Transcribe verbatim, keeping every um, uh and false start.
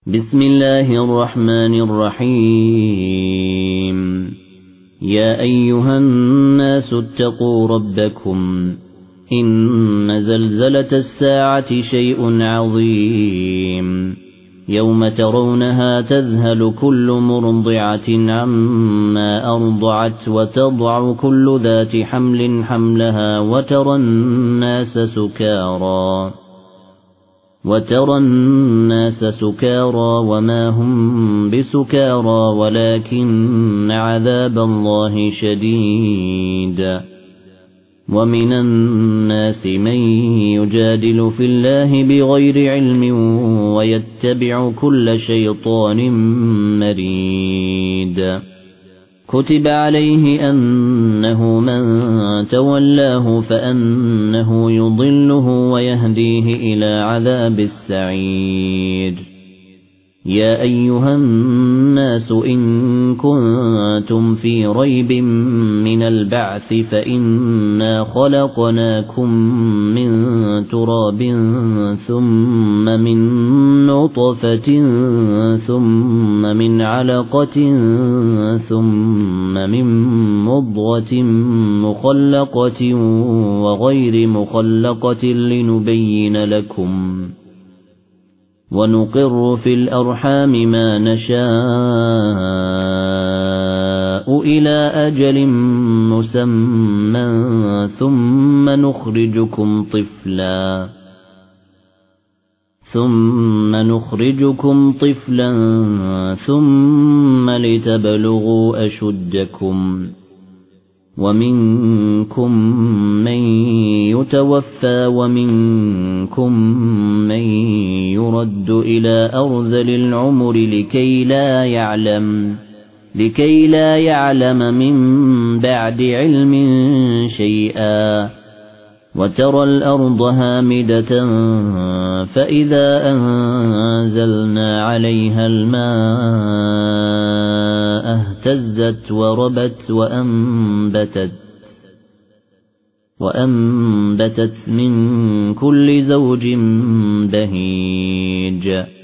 بسم الله الرحمن الرحيم يا أيها الناس اتقوا ربكم إن زلزلة الساعة شيء عظيم يوم ترونها تذهل كل مرضعة عما أرضعت وتضع كل ذات حمل حملها وترى الناس سكارى وترى الناس سكارى وما هم بسكارى ولكن عذاب الله شديد ومن الناس من يجادل في الله بغير علم ويتبع كل شيطان مريد كتب عليه أنه من تولاه فأنه يضله ويهديه إلى عذاب السعير يا أيها الناس إن كنتم في ريب من البعث فإنا خلقناكم من تراب ثم من نطفة ثم من علقة ثم من مضغة مخلقة وغير مخلقة لنبين لكم ونقر في الأرحام ما نشاء إلى أجل مسمى ثم نخرجكم طفلا ثم نخرجكم طفلا ثم لتبلغوا أشدكم ومنكم من يتوفى ومنكم من يرد إلى أرذل العمر لكي لا يعلم لكي لا يعلم من بعد علم شيئا وترى الأرض هامدة فإذا أنزلنا عليها الماء اهتزت وربت وأنبتت وأنبتت من كل زوج بهيج